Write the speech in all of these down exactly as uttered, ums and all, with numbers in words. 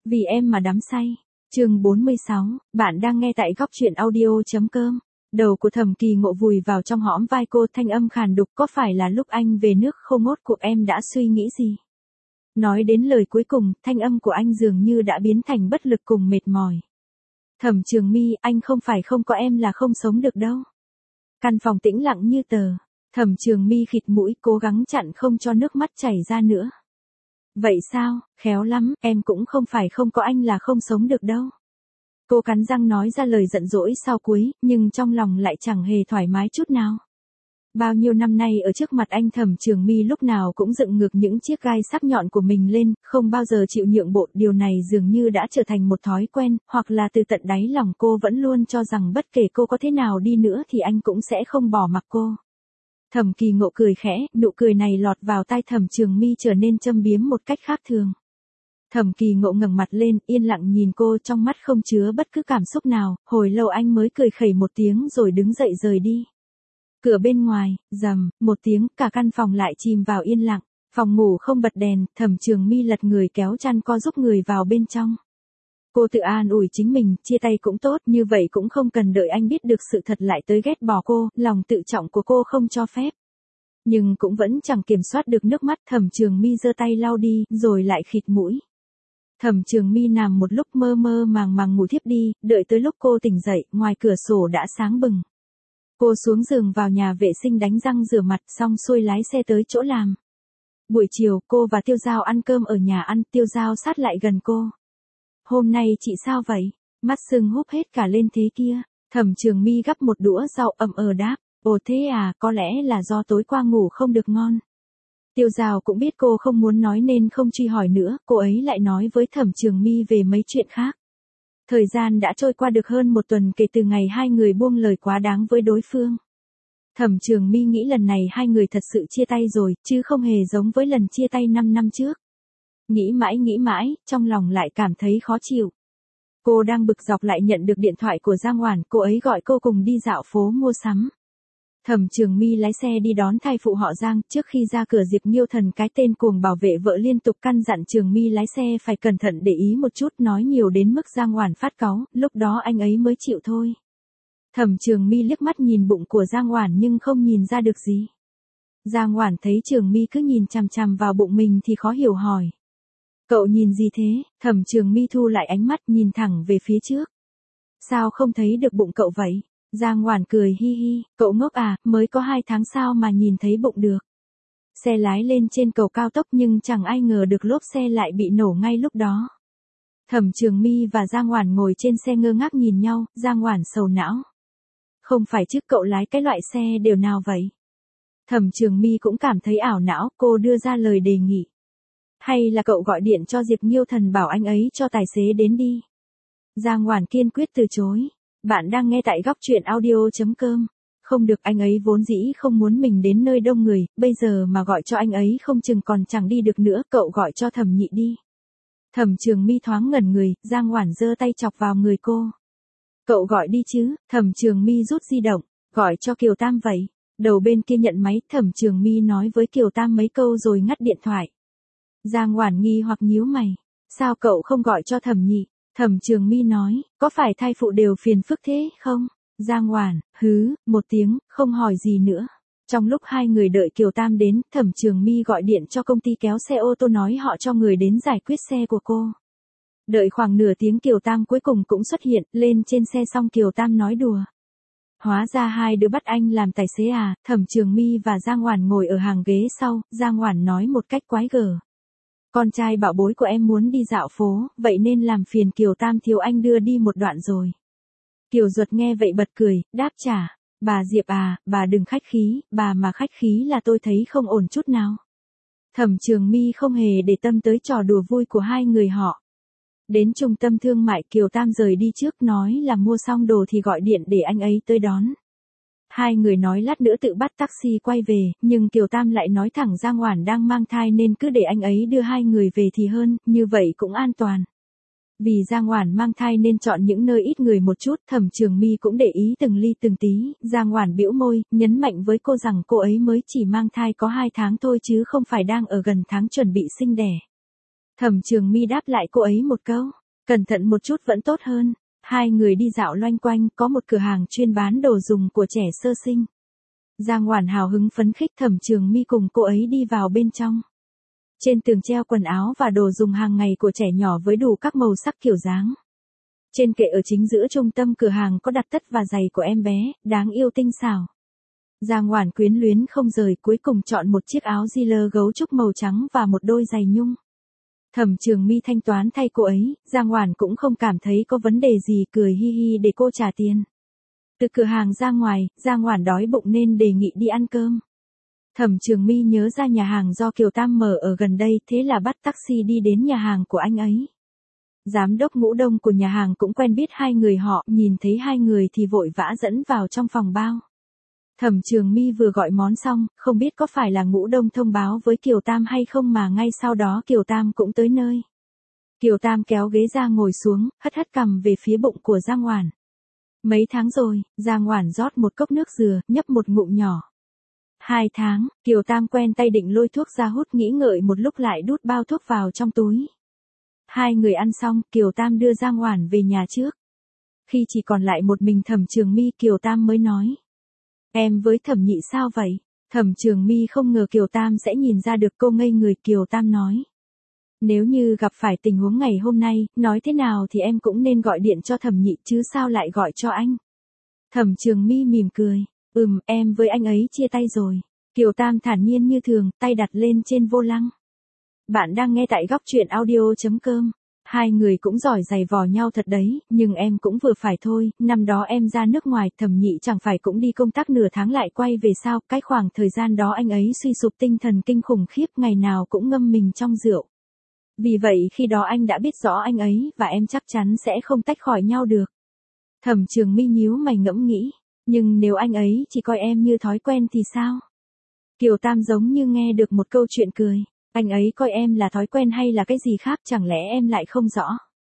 Vì em mà đắm say. Chương bốn mươi sáu, bạn đang nghe tại góc truyện audio.com. Đầu của Thẩm Kỳ Ngộ vùi vào trong hõm vai cô, thanh âm khàn đục, có phải là lúc anh về nước không ngốt cuộc em đã suy nghĩ gì? Nói đến lời cuối cùng, thanh âm của anh dường như đã biến thành bất lực cùng mệt mỏi. Thẩm Trường My, anh không phải không có em là không sống được đâu. Căn phòng tĩnh lặng như tờ. Thẩm Trường My khịt mũi, cố gắng chặn không cho nước mắt chảy ra nữa. Vậy sao, khéo lắm, em cũng không phải không có anh là không sống được đâu. Cô cắn răng nói ra lời giận dỗi sau cuối, nhưng trong lòng lại chẳng hề thoải mái chút nào. Bao nhiêu năm nay ở trước mặt anh, Thẩm Trường My lúc nào cũng dựng ngược những chiếc gai sắc nhọn của mình lên, không bao giờ chịu nhượng bộ. Điều này dường như đã trở thành một thói quen, hoặc là từ tận đáy lòng cô vẫn luôn cho rằng bất kể cô có thế nào đi nữa thì anh cũng sẽ không bỏ mặc cô. Thẩm Kỳ Ngộ cười khẽ, nụ cười này lọt vào tai Thẩm Trường My trở nên châm biếm một cách khác thường. Thẩm Kỳ Ngộ ngẩng mặt lên, yên lặng nhìn cô, trong mắt không chứa bất cứ cảm xúc nào. Hồi lâu anh mới cười khẩy một tiếng rồi đứng dậy rời đi. Cửa bên ngoài, rầm, một tiếng, cả căn phòng lại chìm vào yên lặng. Phòng ngủ không bật đèn, Thẩm Trường My lật người kéo chăn co giúp người vào bên trong. Cô tự an ủi chính mình, chia tay cũng tốt, như vậy cũng không cần đợi anh biết được sự thật lại tới ghét bỏ cô, lòng tự trọng của cô không cho phép. Nhưng cũng vẫn chẳng kiểm soát được nước mắt. Thẩm Trường My giơ tay lau đi, rồi lại khịt mũi. Thẩm Trường My nằm một lúc mơ mơ màng màng ngủ thiếp đi, đợi tới lúc cô tỉnh dậy, ngoài cửa sổ đã sáng bừng. Cô xuống giường vào nhà vệ sinh đánh răng rửa mặt, xong xuôi lái xe tới chỗ làm. Buổi chiều, cô và Tiêu Dao ăn cơm ở nhà ăn, Tiêu Dao sát lại gần cô. Hôm nay chị sao vậy? Mắt sưng húp hết cả lên thế kia. Thẩm Trường My gắp một đũa rau ậm ờ đáp. Ồ thế à, có lẽ là do tối qua ngủ không được ngon. Tiêu Dao cũng biết cô không muốn nói nên không truy hỏi nữa, cô ấy lại nói với Thẩm Trường My về mấy chuyện khác. Thời gian đã trôi qua được hơn một tuần kể từ ngày hai người buông lời quá đáng với đối phương. Thẩm Trường My nghĩ lần này hai người thật sự chia tay rồi, chứ không hề giống với lần chia tay năm năm trước. Nghĩ mãi nghĩ mãi, trong lòng lại cảm thấy khó chịu. Cô đang bực dọc lại nhận được điện thoại của Giang Hoản, cô ấy gọi cô cùng đi dạo phố mua sắm. Thẩm Trường My lái xe đi đón thai phụ họ Giang, trước khi ra cửa Diệp Nghiêu Thần cái tên cuồng bảo vệ vợ liên tục căn dặn Trường My lái xe phải cẩn thận để ý một chút, nói nhiều đến mức Giang Hoản phát cáu, lúc đó anh ấy mới chịu thôi. Thẩm Trường My liếc mắt nhìn bụng của Giang Hoản nhưng không nhìn ra được gì. Giang Hoản thấy Trường My cứ nhìn chằm chằm vào bụng mình thì khó hiểu hỏi. Cậu nhìn gì thế? Thẩm Trường My thu lại ánh mắt nhìn thẳng về phía trước. Sao không thấy được bụng cậu vậy? Giang Hoản cười hi hi, cậu ngốc à, mới có hai tháng sao mà nhìn thấy bụng được. Xe lái lên trên cầu cao tốc nhưng chẳng ai ngờ được lốp xe lại bị nổ ngay lúc đó. Thẩm Trường My và Giang Hoản ngồi trên xe ngơ ngác nhìn nhau, Giang Hoản sầu não. Không phải chứ, cậu lái cái loại xe đều nào vậy? Thẩm Trường My cũng cảm thấy ảo não, cô đưa ra lời đề nghị. Hay là cậu gọi điện cho Diệp Nghiêu Thần bảo anh ấy cho tài xế đến đi. Giang Hoản kiên quyết từ chối. Bạn đang nghe tại góc truyện audio.com. Không được, anh ấy vốn dĩ không muốn mình đến nơi đông người, bây giờ mà gọi cho anh ấy không chừng còn chẳng đi được nữa, cậu gọi cho Thẩm Nhị đi. Thẩm Trường My thoáng ngẩn người, Giang Hoản giơ tay chọc vào người cô. Cậu gọi đi chứ? Thẩm Trường My rút di động, gọi cho Kiều Tam vậy. Đầu bên kia nhận máy, Thẩm Trường My nói với Kiều Tam mấy câu rồi ngắt điện thoại. Giang Hoản nghi hoặc nhíu mày, sao cậu không gọi cho Thẩm Nhị? Thẩm Trường My nói, có phải thai phụ đều phiền phức thế không? Giang Hoản, hứ, một tiếng, không hỏi gì nữa. Trong lúc hai người đợi Kiều Tam đến, Thẩm Trường My gọi điện cho công ty kéo xe ô tô nói họ cho người đến giải quyết xe của cô. Đợi khoảng nửa tiếng Kiều Tam cuối cùng cũng xuất hiện, lên trên xe xong Kiều Tam nói đùa. Hóa ra hai đứa bắt anh làm tài xế à? Thẩm Trường My và Giang Hoản ngồi ở hàng ghế sau, Giang Hoản nói một cách quái gở. Con trai bảo bối của em muốn đi dạo phố, vậy nên làm phiền Kiều Tam thiếu anh đưa đi một đoạn rồi. Kiều Duật nghe vậy bật cười, đáp trả, bà Diệp à, bà đừng khách khí, bà mà khách khí là tôi thấy không ổn chút nào. Thẩm Trường My không hề để tâm tới trò đùa vui của hai người họ. Đến trung tâm thương mại, Kiều Tam rời đi trước, nói là mua xong đồ thì gọi điện để anh ấy tới đón. Hai người nói lát nữa tự bắt taxi quay về, nhưng Kiều Tam lại nói thẳng Giang Hoản đang mang thai nên cứ để anh ấy đưa hai người về thì hơn, như vậy cũng an toàn. Vì Giang Hoản mang thai nên chọn những nơi ít người một chút, Thẩm Trường My cũng để ý từng ly từng tí. Giang Hoản bĩu môi, nhấn mạnh với cô rằng cô ấy mới chỉ mang thai có hai tháng thôi chứ không phải đang ở gần tháng chuẩn bị sinh đẻ. Thẩm Trường My đáp lại cô ấy một câu, cẩn thận một chút vẫn tốt hơn. Hai người đi dạo loanh quanh, có một cửa hàng chuyên bán đồ dùng của trẻ sơ sinh. Giang Hoản hào hứng phấn khích, Thẩm Trường My cùng cô ấy đi vào bên trong. Trên tường treo quần áo và đồ dùng hàng ngày của trẻ nhỏ với đủ các màu sắc kiểu dáng. Trên kệ ở chính giữa trung tâm cửa hàng có đặt tất và giày của em bé, đáng yêu tinh xảo. Giang Hoản quyến luyến không rời, cuối cùng chọn một chiếc áo Ziller gấu trúc màu trắng và một đôi giày nhung. Thẩm Trường My thanh toán thay cô ấy, Giang Hoản cũng không cảm thấy có vấn đề gì, cười hi hi để cô trả tiền. Từ cửa hàng ra ngoài, Giang Hoản đói bụng nên đề nghị đi ăn cơm. Thẩm Trường My nhớ ra nhà hàng do Kiều Tam mở ở gần đây, thế là bắt taxi đi đến nhà hàng của anh ấy. Giám đốc Ngũ Đông của nhà hàng cũng quen biết hai người họ, nhìn thấy hai người thì vội vã dẫn vào trong phòng bao. Thẩm Trường My vừa gọi món xong, không biết có phải là Ngũ Đông thông báo với Kiều Tam hay không mà ngay sau đó Kiều Tam cũng tới nơi. Kiều Tam kéo ghế ra ngồi xuống, hất hất cằm về phía bụng của Giang Hoản. Mấy tháng rồi, Giang Hoản rót một cốc nước dừa, nhấp một ngụm nhỏ. Hai tháng, Kiều Tam quen tay định lôi thuốc ra hút, nghĩ ngợi một lúc lại đút bao thuốc vào trong túi. Hai người ăn xong, Kiều Tam đưa Giang Hoản về nhà trước. Khi chỉ còn lại một mình Thẩm Trường My, Kiều Tam mới nói. Em với Thẩm Nhị sao vậy? Thẩm Trường My không ngờ Kiều Tam sẽ nhìn ra được, cô ngây người. Kiều Tam nói. Nếu như gặp phải tình huống ngày hôm nay, nói thế nào thì em cũng nên gọi điện cho Thẩm Nhị chứ sao lại gọi cho anh? Thẩm Trường My mỉm cười. Ừm, em với anh ấy chia tay rồi. Kiều Tam thản nhiên như thường, tay đặt lên trên vô lăng. Bạn đang nghe tại góc truyện audio chấm com. Hai người cũng giỏi giày vò nhau thật đấy, nhưng em cũng vừa phải thôi, năm đó em ra nước ngoài, Thẩm Nhị chẳng phải cũng đi công tác nửa tháng lại quay về sao, cái khoảng thời gian đó anh ấy suy sụp tinh thần kinh khủng khiếp, ngày nào cũng ngâm mình trong rượu. Vì vậy khi đó anh đã biết rõ anh ấy, và em chắc chắn sẽ không tách khỏi nhau được. Thẩm Trường My nhíu mày ngẫm nghĩ, nhưng nếu anh ấy chỉ coi em như thói quen thì sao? Kiều Tam giống như nghe được một câu chuyện cười. Anh ấy coi em là thói quen hay là cái gì khác, chẳng lẽ em lại không rõ?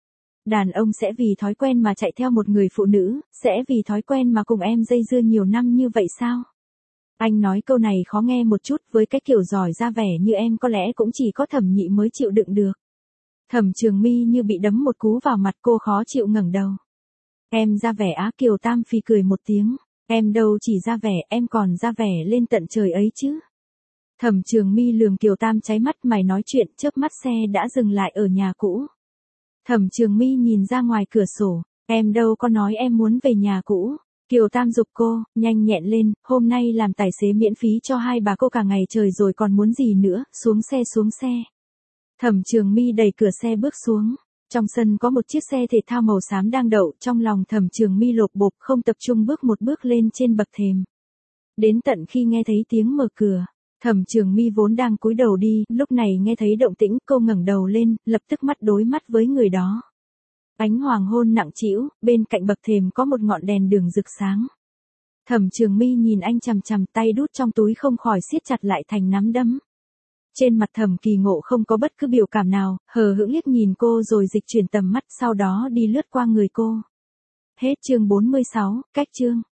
Đàn ông sẽ vì thói quen mà chạy theo một người phụ nữ, sẽ vì thói quen mà cùng em dây dưa nhiều năm như vậy sao? Anh nói câu này khó nghe một chút, với cái kiểu giỏi ra vẻ như em có lẽ cũng chỉ có Thẩm Nhị mới chịu đựng được. Thẩm Trường My như bị đấm một cú vào mặt, cô khó chịu ngẩng đầu. Em ra vẻ á? Kiều Tam phì cười một tiếng. Em đâu chỉ ra vẻ, em còn ra vẻ lên tận trời ấy chứ. Thẩm Trường My lườm Kiều Tam cháy mắt, mày nói chuyện, chớp mắt xe đã dừng lại ở nhà cũ. Thẩm Trường My nhìn ra ngoài cửa sổ, em đâu có nói em muốn về nhà cũ. Kiều Tam giục cô, nhanh nhẹn lên, hôm nay làm tài xế miễn phí cho hai bà cô cả ngày trời rồi còn muốn gì nữa, xuống xe xuống xe. Thẩm Trường My đẩy cửa xe bước xuống. Trong sân có một chiếc xe thể thao màu xám đang đậu, trong lòng Thẩm Trường My lộp bộp, không tập trung bước một bước lên trên bậc thềm. Đến tận khi nghe thấy tiếng mở cửa, Thẩm Trường My vốn đang cúi đầu đi, lúc này nghe thấy động tĩnh, cô ngẩng đầu lên, lập tức mắt đối mắt với người đó. Ánh hoàng hôn nặng trĩu, bên cạnh bậc thềm có một ngọn đèn đường rực sáng. Thẩm Trường My nhìn anh chằm chằm, tay đút trong túi không khỏi siết chặt lại thành nắm đấm. Trên mặt Thẩm Kỳ Ngộ không có bất cứ biểu cảm nào, hờ hững liếc nhìn cô rồi dịch chuyển tầm mắt, sau đó đi lướt qua người cô. Hết chương bốn mươi sáu, cách chương.